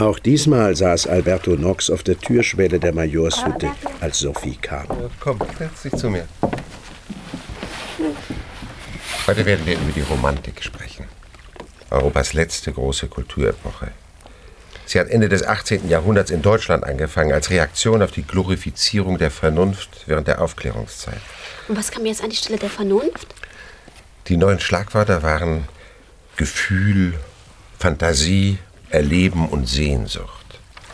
Auch diesmal saß Alberto Nox auf der Türschwelle der Majorshütte, als Sophie kam. Ja, komm, setz dich zu mir. Heute werden wir über die Romantik sprechen. Europas letzte große Kulturepoche. Sie hat Ende des 18. Jahrhunderts in Deutschland angefangen, als Reaktion auf die Glorifizierung der Vernunft während der Aufklärungszeit. Und was kam jetzt an die Stelle der Vernunft? Die neuen Schlagwörter waren Gefühl, Fantasie, Erleben und Sehnsucht.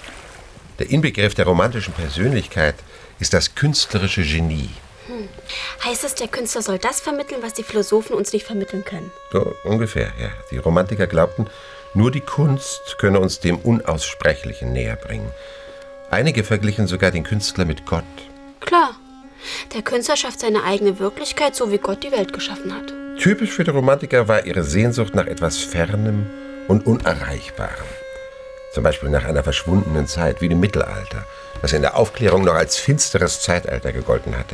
Der Inbegriff der romantischen Persönlichkeit ist das künstlerische Genie. Heißt es, der Künstler soll das vermitteln, was die Philosophen uns nicht vermitteln können? So ungefähr, ja. Die Romantiker glaubten, nur die Kunst könne uns dem Unaussprechlichen näher bringen. Einige verglichen sogar den Künstler mit Gott. Klar. Der Künstler schafft seine eigene Wirklichkeit, so wie Gott die Welt geschaffen hat. Typisch für die Romantiker war ihre Sehnsucht nach etwas Fernem und Unerreichbarem. Zum Beispiel nach einer verschwundenen Zeit, wie dem Mittelalter, das in der Aufklärung noch als finsteres Zeitalter gegolten hatte.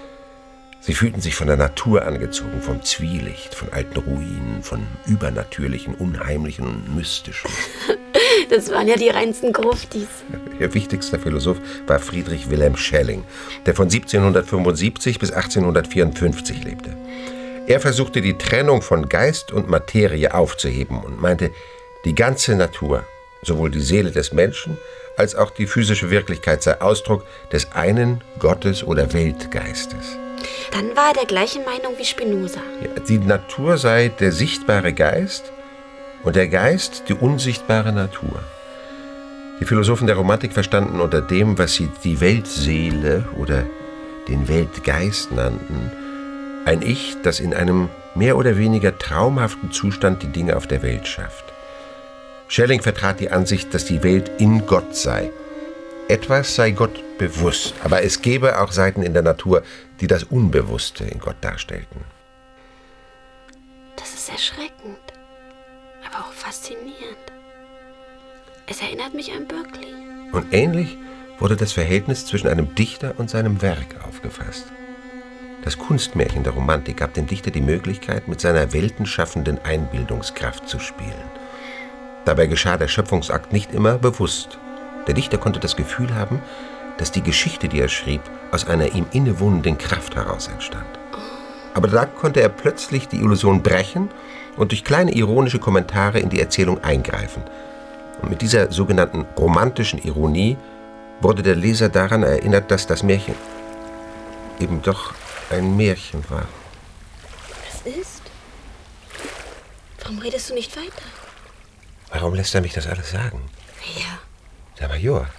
Sie fühlten sich von der Natur angezogen, vom Zwielicht, von alten Ruinen, von Übernatürlichen, Unheimlichen und Mystischen. Das waren ja die reinsten Gruftis. Ihr wichtigster Philosoph war Friedrich Wilhelm Schelling, der von 1775 bis 1854 lebte. Er versuchte, die Trennung von Geist und Materie aufzuheben und meinte, die ganze Natur, sowohl die Seele des Menschen als auch die physische Wirklichkeit sei Ausdruck des einen Gottes oder Weltgeistes. Dann war er der gleichen Meinung wie Spinoza. Ja, die Natur sei der sichtbare Geist und der Geist die unsichtbare Natur. Die Philosophen der Romantik verstanden unter dem, was sie die Weltseele oder den Weltgeist nannten, ein Ich, das in einem mehr oder weniger traumhaften Zustand die Dinge auf der Welt schafft. Schelling vertrat die Ansicht, dass die Welt in Gott sei. Etwas sei Gott bewusst, aber es gäbe auch Seiten in der Natur, die das Unbewusste in Gott darstellten. Das ist erschreckend, aber auch faszinierend. Es erinnert mich an Berkeley. Und ähnlich wurde das Verhältnis zwischen einem Dichter und seinem Werk aufgefasst. Das Kunstmärchen der Romantik gab dem Dichter die Möglichkeit, mit seiner weltenschaffenden Einbildungskraft zu spielen. Dabei geschah der Schöpfungsakt nicht immer bewusst. Der Dichter konnte das Gefühl haben, dass die Geschichte, die er schrieb, aus einer ihm innewohnenden Kraft heraus entstand. Aber dann konnte er plötzlich die Illusion brechen und durch kleine ironische Kommentare in die Erzählung eingreifen. Und mit dieser sogenannten romantischen Ironie wurde der Leser daran erinnert, dass das Märchen eben doch ein Märchen war. Was ist? Warum redest du nicht weiter? Warum lässt er mich das alles sagen? Ja. Der Major.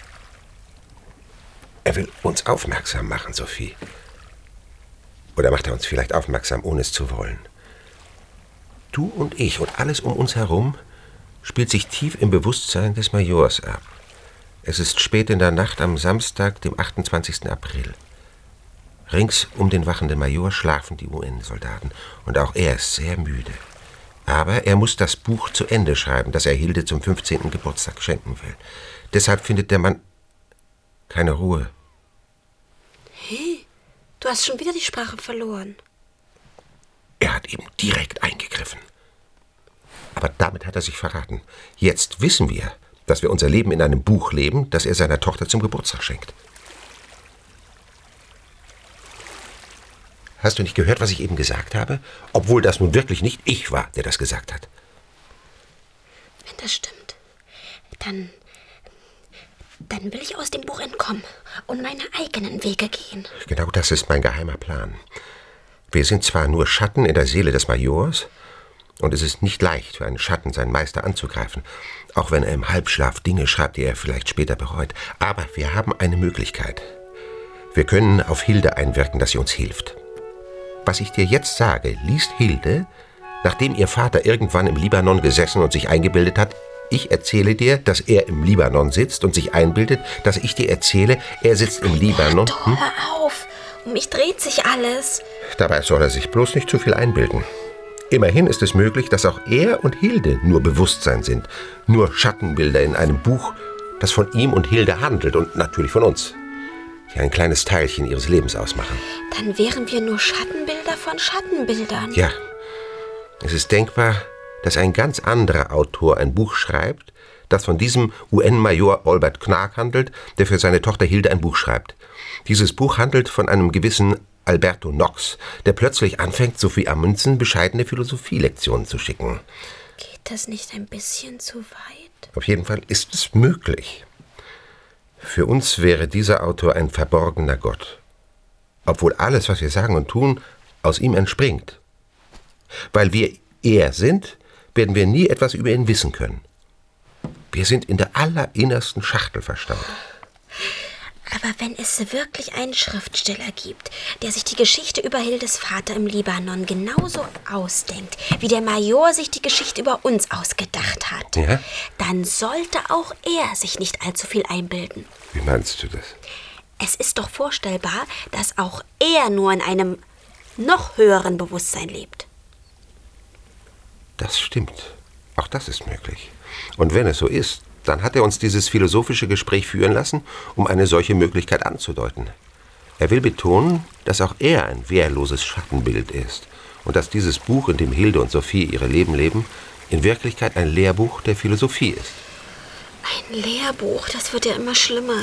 Er will uns aufmerksam machen, Sophie. Oder macht er uns vielleicht aufmerksam, ohne es zu wollen? Du und ich und alles um uns herum spielt sich tief im Bewusstsein des Majors ab. Es ist spät in der Nacht am Samstag, dem 28. April. Rings um den wachenden Major schlafen die UN-Soldaten und auch er ist sehr müde. Aber er muss das Buch zu Ende schreiben, das er Hilde zum 15. Geburtstag schenken will. Deshalb findet der Mann keine Ruhe. Hey, du hast schon wieder die Sprache verloren. Er hat eben direkt eingegriffen. Aber damit hat er sich verraten. Jetzt wissen wir, dass wir unser Leben in einem Buch leben, das er seiner Tochter zum Geburtstag schenkt. Hast du nicht gehört, was ich eben gesagt habe? Obwohl das nun wirklich nicht ich war, der das gesagt hat. Wenn das stimmt, dann will ich aus dem Buch entkommen und meine eigenen Wege gehen. Genau das ist mein geheimer Plan. Wir sind zwar nur Schatten in der Seele des Majors, und es ist nicht leicht für einen Schatten, seinen Meister anzugreifen, auch wenn er im Halbschlaf Dinge schreibt, die er vielleicht später bereut. Aber wir haben eine Möglichkeit. Wir können auf Hilde einwirken, dass sie uns hilft. Was ich dir jetzt sage, liest Hilde, nachdem ihr Vater irgendwann im Libanon gesessen und sich eingebildet hat, ich erzähle dir, dass er im Libanon sitzt und sich einbildet, dass ich dir erzähle, er sitzt im Libanon. Hör auf, um mich dreht sich alles. Dabei soll er sich bloß nicht zu viel einbilden. Immerhin ist es möglich, dass auch er und Hilde nur Bewusstsein sind, nur Schattenbilder in einem Buch, das von ihm und Hilde handelt und natürlich von uns, die ein kleines Teilchen ihres Lebens ausmachen. Dann wären wir nur Schattenbilder von Schattenbildern. Ja, es ist denkbar, dass ein ganz anderer Autor ein Buch schreibt, das von diesem UN-Major Albert Knag handelt, der für seine Tochter Hilde ein Buch schreibt. Dieses Buch handelt von einem gewissen Alberto Knox, der plötzlich anfängt, Sophie Amundsen bescheidene Philosophielektionen zu schicken. Geht das nicht ein bisschen zu weit? Auf jeden Fall ist es möglich. Für uns wäre dieser Autor ein verborgener Gott, obwohl alles, was wir sagen und tun, aus ihm entspringt. Weil wir er sind, werden wir nie etwas über ihn wissen können. Wir sind in der allerinnersten Schachtel verstaut. Aber wenn es wirklich einen Schriftsteller gibt, der sich die Geschichte über Hildes Vater im Libanon genauso ausdenkt, wie der Major sich die Geschichte über uns ausgedacht hat, Ja? dann sollte auch er sich nicht allzu viel einbilden. Wie meinst du das? Es ist doch vorstellbar, dass auch er nur in einem noch höheren Bewusstsein lebt. Das stimmt. Auch das ist möglich. Und wenn es so ist, dann hat er uns dieses philosophische Gespräch führen lassen, um eine solche Möglichkeit anzudeuten. Er will betonen, dass auch er ein wehrloses Schattenbild ist und dass dieses Buch, in dem Hilde und Sophie ihre Leben leben, in Wirklichkeit ein Lehrbuch der Philosophie ist. Ein Lehrbuch, das wird ja immer schlimmer.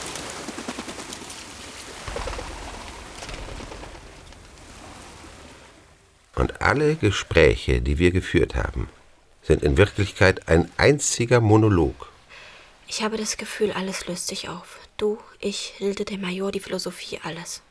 Und alle Gespräche, die wir geführt haben, sind in Wirklichkeit ein einziger Monolog. Ich habe das Gefühl, alles löst sich auf. Du, ich, Hilde, der Major, die Philosophie, alles.